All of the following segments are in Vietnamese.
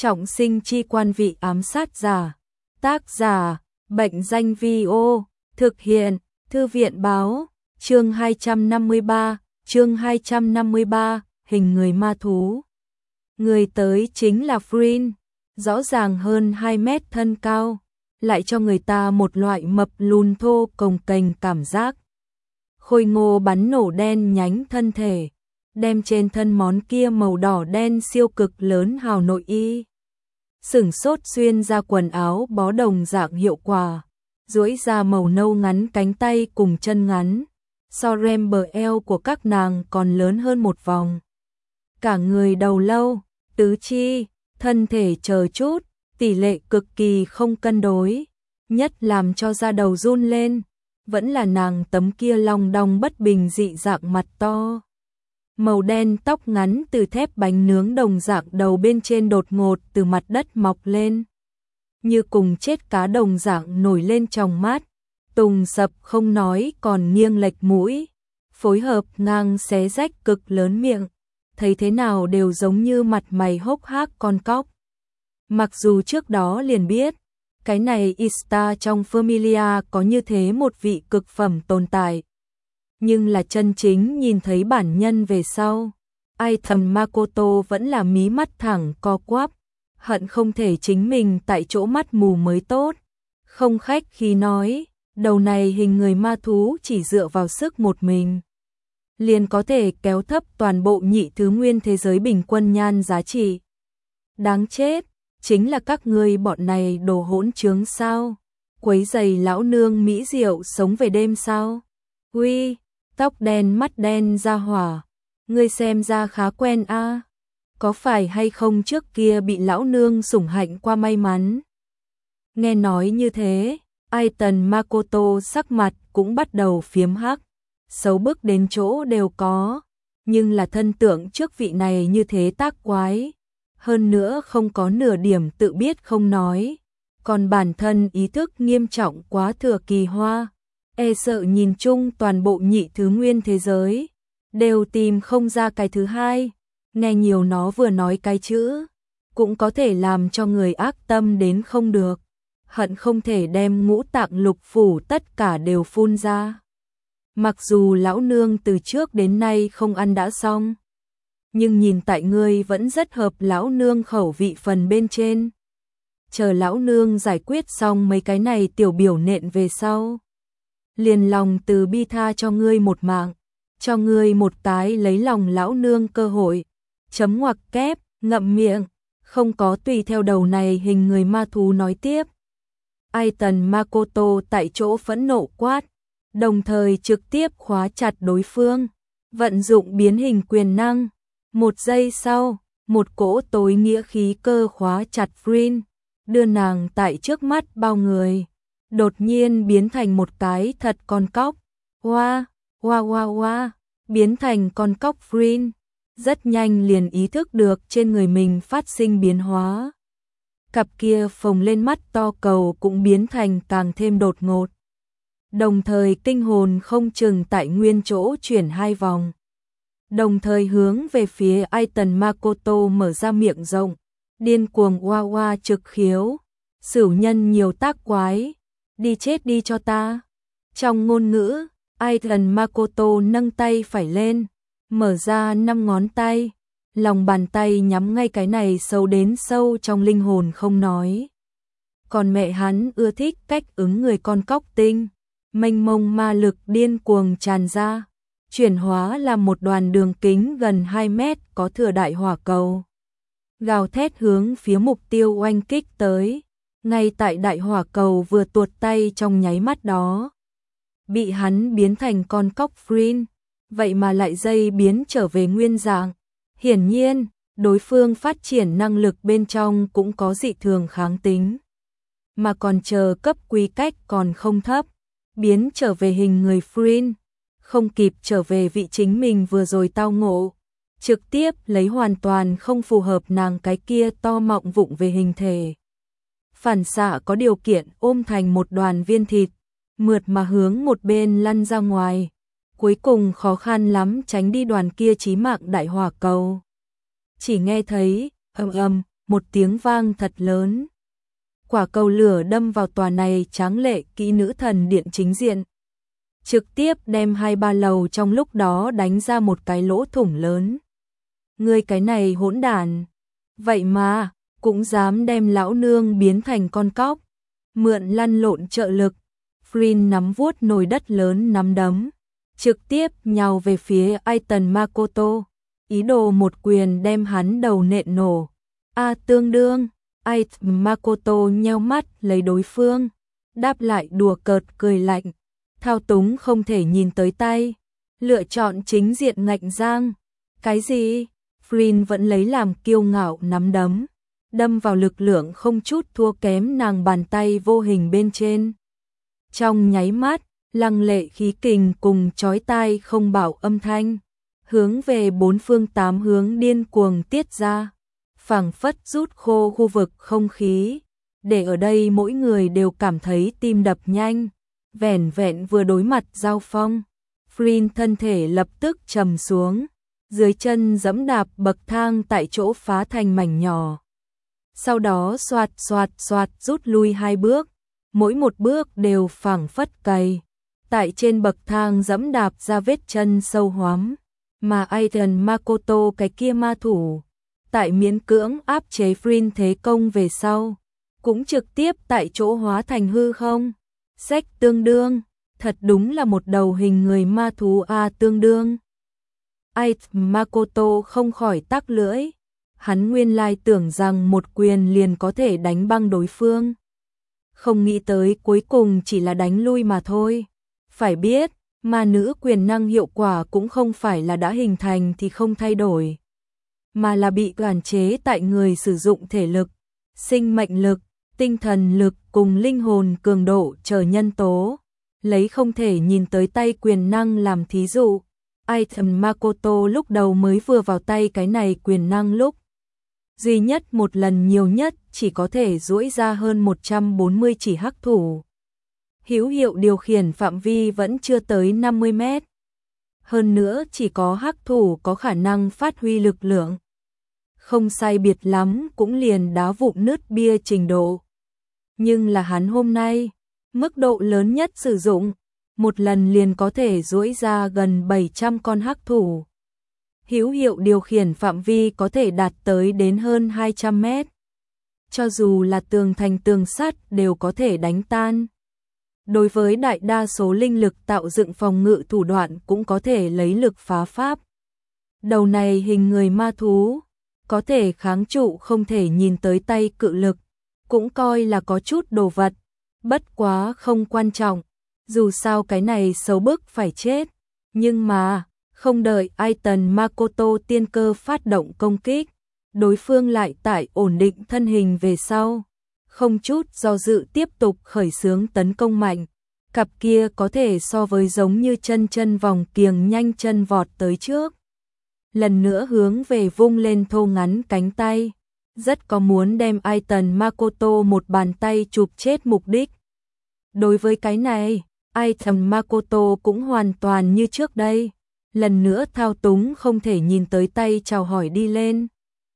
Trọng sinh chi quan vị ám sát giả. Tác giả, Bệnh danh Vi-ô. Thực hiện, Thư viện báo. Chương 253, hình người ma thú. Người tới chính là Frin, rõ ràng hơn 2 mét thân cao, lại cho người ta một loại mập lùn thô cồng kềnh cảm giác. Khôi ngô bắn nổ đen nhánh thân thể, đem trên thân món kia màu đỏ đen siêu cực lớn hào nội y. Sửng sốt xuyên ra quần áo bó đồng dạng hiệu quả, duỗi ra màu nâu ngắn cánh tay cùng chân ngắn, so rem bờ eo của các nàng còn lớn hơn một vòng. Cả người đầu lâu, tứ chi, thân thể chờ chút, tỷ lệ cực kỳ không cân đối, nhất làm cho da đầu run lên, vẫn là nàng tấm kia long đong bất bình dị dạng mặt to. Màu đen tóc ngắn từ thép bánh nướng đồng dạng đầu bên trên đột ngột từ mặt đất mọc lên, như cùng chết cá đồng dạng nổi lên trong mắt, tùng sập không nói còn nghiêng lệch mũi, phối hợp ngang xé rách cực lớn miệng, thấy thế nào đều giống như mặt mày hốc hác con cóc. Mặc dù trước đó liền biết, cái này Ista trong Familia có như thế một vị cực phẩm tồn tại, nhưng là chân chính nhìn thấy bản nhân về sau, ai thầm Makoto vẫn là mí mắt thẳng co quắp, hận không thể chính mình tại chỗ mắt mù mới tốt. Không khách khí nói, đầu này hình người ma thú chỉ dựa vào sức một mình liền có thể kéo thấp toàn bộ nhị thứ nguyên thế giới bình quân nhan giá trị. Đáng chết, chính là các ngươi bọn này đồ hỗn trướng sao? Quấy giày lão nương mỹ diệu sống về đêm sao? Uy, tóc đen mắt đen ra hỏa, ngươi xem ra khá quen a. Có phải hay không trước kia bị lão nương sủng hạnh qua may mắn? Nghe nói như thế, Aiton Makoto sắc mặt cũng bắt đầu phiếm hắc, xấu bức đến chỗ đều có, nhưng là thân tượng trước vị này như thế tác quái, hơn nữa không có nửa điểm tự biết không nói, còn bản thân ý thức nghiêm trọng quá thừa kỳ hoa, e sợ nhìn chung toàn bộ nhị thứ nguyên thế giới, đều tìm không ra cái thứ hai, nghe nhiều nó vừa nói cái chữ, cũng có thể làm cho người ác tâm đến không được, hận không thể đem ngũ tạng lục phủ tất cả đều phun ra. Mặc dù lão nương từ trước đến nay không ăn đã xong, nhưng nhìn tại ngươi vẫn rất hợp lão nương khẩu vị phần bên trên. Chờ lão nương giải quyết xong mấy cái này tiểu biểu nện về sau, liền lòng từ bi tha cho ngươi một mạng, cho ngươi một cái lấy lòng lão nương cơ hội. Chấm ngoặc kép, ngậm miệng, không có tùy theo đầu này hình người ma thú nói tiếp. Aiton Makoto tại chỗ phẫn nộ quát, đồng thời trực tiếp khóa chặt đối phương, vận dụng biến hình quyền năng. Một giây sau, một cỗ tối nghĩa khí cơ khóa chặt Frin, đưa nàng tại trước mắt bao người, đột nhiên biến thành một cái thật con cóc. Hoa, hoa hoa hoa, biến thành con cóc Frin, rất nhanh liền ý thức được trên người mình phát sinh biến hóa. Cặp kia phồng lên mắt to cầu cũng biến thành càng thêm đột ngột. Đồng thời kinh hồn không chừng tại nguyên chỗ chuyển 2 vòng. Đồng thời hướng về phía Aiton Makoto mở ra miệng rộng, điên cuồng oa oa trực khiếu, sửu nhân nhiều tác quái, đi chết đi cho ta. Trong ngôn ngữ, Aiton Makoto nâng tay phải lên, mở ra 5 ngón tay, lòng bàn tay nhắm ngay cái này sâu đến sâu trong linh hồn không nói. Còn mẹ hắn ưa thích cách ứng người con cóc tinh, mênh mông ma lực điên cuồng tràn ra, chuyển hóa làm một đoàn đường kính gần 2 mét có thừa đại hỏa cầu. Gào thét hướng phía mục tiêu oanh kích tới, ngay tại đại hỏa cầu vừa tuột tay trong nháy mắt đó. Bị hắn biến thành con cóc Frin, vậy mà lại dây biến trở về nguyên dạng. Hiển nhiên, đối phương phát triển năng lực bên trong cũng có dị thường kháng tính, mà còn chờ cấp quy cách còn không thấp, biến trở về hình người Frin, không kịp trở về vị chính mình vừa rồi tao ngộ, trực tiếp lấy hoàn toàn không phù hợp nàng cái kia to mọng vụng về hình thể. Phản xạ có điều kiện ôm thành một đoàn viên thịt, mượt mà hướng một bên lăn ra ngoài, cuối cùng khó khăn lắm tránh đi đoàn kia chí mạng đại hỏa cầu. Chỉ nghe thấy ầm ầm một tiếng vang thật lớn. Quả cầu lửa đâm vào tòa này tráng lệ kỹ nữ thần điện chính diện, trực tiếp đem 2-3 lầu trong lúc đó đánh ra một cái lỗ thủng lớn. Ngươi cái này hỗn đản, vậy mà cũng dám đem lão nương biến thành con cóc, mượn lăn lộn trợ lực. Flynn nắm vuốt nồi đất lớn nắm đấm, trực tiếp nhào về phía Aiton Makoto, ý đồ một quyền đem hắn đầu nện nổ. Tương đương, Aiton Makoto nheo mắt lấy đối phương, đáp lại đùa cợt cười lạnh, thao túng không thể nhìn tới tay, lựa chọn chính diện ngạnh giang. Cái gì? Flynn vẫn lấy làm kiêu ngạo nắm đấm, đâm vào lực lượng không chút thua kém nàng bàn tay vô hình bên trên. Trong nháy mắt, lăng lệ khí kình cùng chói tai không bảo âm thanh, hướng về 4 phương 8 hướng điên cuồng tiết ra, phảng phất rút khô khu vực không khí, để ở đây mỗi người đều cảm thấy tim đập nhanh. Vẻn vẹn vừa đối mặt giao phong, Flynn thân thể lập tức trầm xuống, dưới chân giẫm đạp bậc thang tại chỗ phá thành mảnh nhỏ. Sau đó xoạt xoạt xoạt rút lui 2 bước, mỗi một bước đều phảng phất cày, tại trên bậc thang giẫm đạp ra vết chân sâu hoắm, mà Aiton Makoto cái kia ma thủ, tại miễn cưỡng áp chế Flynn thế công về sau, cũng trực tiếp tại chỗ hóa thành hư không. Sách tương đương, thật đúng là một đầu hình người ma thú tương đương. Aiton Makoto không khỏi tắc lưỡi, hắn nguyên lai tưởng rằng một quyền liền có thể đánh băng đối phương, không nghĩ tới cuối cùng chỉ là đánh lui mà thôi. Phải biết, ma nữ quyền năng hiệu quả cũng không phải là đã hình thành thì không thay đổi, mà là bị quản chế tại người sử dụng thể lực, sinh mệnh lực, tinh thần lực cùng linh hồn cường độ chờ nhân tố. Lấy không thể nhìn tới tay quyền năng làm thí dụ, Aiton Makoto lúc đầu mới vừa vào tay cái này quyền năng lúc, duy nhất một lần nhiều nhất chỉ có thể duỗi ra hơn 140 chỉ hắc thủ. Hữu hiệu điều khiển phạm vi vẫn chưa tới 50 mét. Hơn nữa chỉ có hắc thủ có khả năng phát huy lực lượng. Không sai biệt lắm cũng liền đá vụn nứt bia trình độ. Nhưng là hắn hôm nay, mức độ lớn nhất sử dụng, một lần liền có thể duỗi ra gần 700 con hắc thủ. Hữu hiệu điều khiển phạm vi có thể đạt tới đến hơn 200 mét. Cho dù là tường thành tường sắt đều có thể đánh tan. Đối với đại đa số linh lực tạo dựng phòng ngự thủ đoạn cũng có thể lấy lực phá pháp. Đầu này hình người ma thú, có thể kháng trụ không thể nhìn tới tay cự lực, cũng coi là có chút đồ vật, bất quá không quan trọng, dù sao cái này xấu bức phải chết. Nhưng mà, không đợi Aiton Makoto tiên cơ phát động công kích, đối phương lại tại ổn định thân hình về sau, không chút do dự tiếp tục khởi xướng tấn công mạnh. Cặp kia có thể so với giống như chân vòng kiềng nhanh chân vọt tới trước. Lần nữa hướng về vung lên thô ngắn cánh tay, rất có muốn đem Aiton Makoto một bàn tay chụp chết mục đích. Đối với cái này, Aiton Makoto cũng hoàn toàn như trước đây, lần nữa thao túng không thể nhìn tới tay chào hỏi đi lên.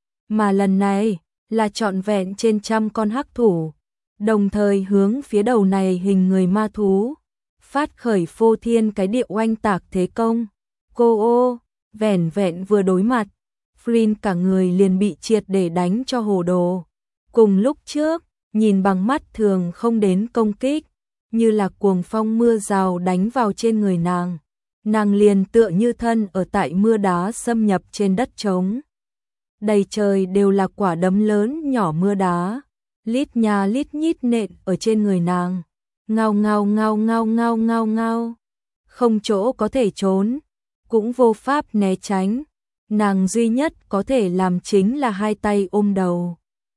Mà lần này, là trọn vẹn trên 100 con hắc thủ, đồng thời hướng phía đầu này hình người ma thú, phát khởi phô thiên cái địa oanh tạc thế công. Cô ô, vẻn vẹn vừa đối mặt, Flynn cả người liền bị triệt để đánh cho hồ đồ. Cùng lúc trước, nhìn bằng mắt thường không đến công kích, như là cuồng phong mưa rào đánh vào trên người nàng. Nàng liền tựa như thân ở tại mưa đá xâm nhập trên đất trống. Đầy trời đều là quả đấm lớn nhỏ mưa đá, lít nhà lít nhít nện ở trên người nàng. Ngao ngao ngao ngao ngao ngao ngao. Không chỗ có thể trốn, cũng vô pháp né tránh. Nàng duy nhất có thể làm chính là hai tay ôm đầu,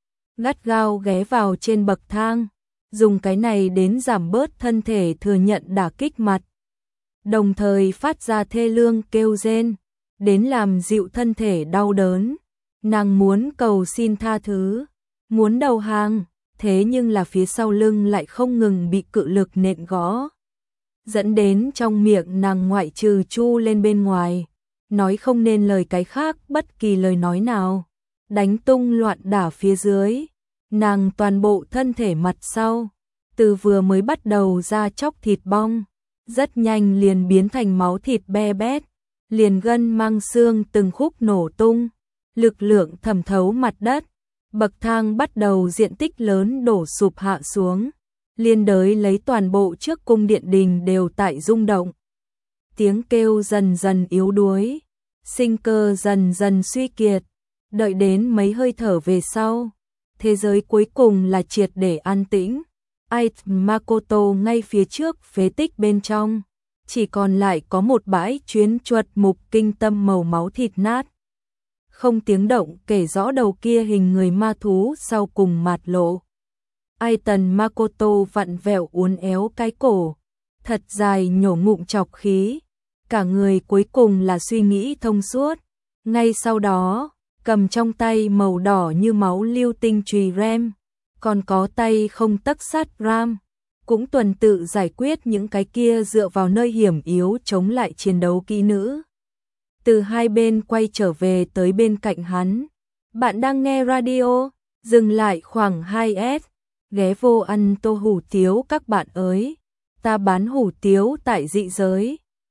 gắt gao ghé vào trên bậc thang, dùng cái này đến giảm bớt thân thể thừa nhận đả kích mặt, đồng thời phát ra thê lương kêu rên, đến làm dịu thân thể đau đớn. Nàng muốn cầu xin tha thứ, muốn đầu hàng, thế nhưng là phía sau lưng lại không ngừng bị cự lực nện gõ, dẫn đến trong miệng nàng ngoại trừ chu lên bên ngoài, nói không nên lời cái khác bất kỳ lời nói nào. đánh tung loạn đả phía dưới. Nàng toàn bộ thân thể mặt sau, từ vừa mới bắt đầu ra chóc thịt bong, rất nhanh liền biến thành máu thịt be bét, liền gân mang xương từng khúc nổ tung, lực lượng thẩm thấu mặt đất, bậc thang bắt đầu diện tích lớn đổ sụp hạ xuống, liên đới lấy toàn bộ trước cung điện đình đều tại rung động. Tiếng kêu dần dần yếu đuối, sinh cơ dần dần suy kiệt, đợi đến mấy hơi thở về sau, thế giới cuối cùng là triệt để an tĩnh. Ait Makoto ngay phía trước phế tích bên trong, chỉ còn lại có một bãi chuyến chuột mục kinh tâm màu máu thịt nát. Không tiếng động kể rõ đầu kia hình người ma thú sau cùng mạt lộ. Aiton Makoto vặn vẹo uốn éo cái cổ, thật dài nhổ ngụm chọc khí, cả người cuối cùng là suy nghĩ thông suốt. Ngay sau đó, cầm trong tay màu đỏ như máu lưu tinh chùy rem, còn có tay không tấc sắt ram, cũng tuần tự giải quyết những cái kia dựa vào nơi hiểm yếu chống lại chiến đấu kỹ nữ. Từ hai bên quay trở về tới bên cạnh hắn. Bạn đang nghe radio, dừng lại khoảng 2S, ghé vô ăn tô hủ tiếu các bạn ơi. Ta bán hủ tiếu tại dị giới.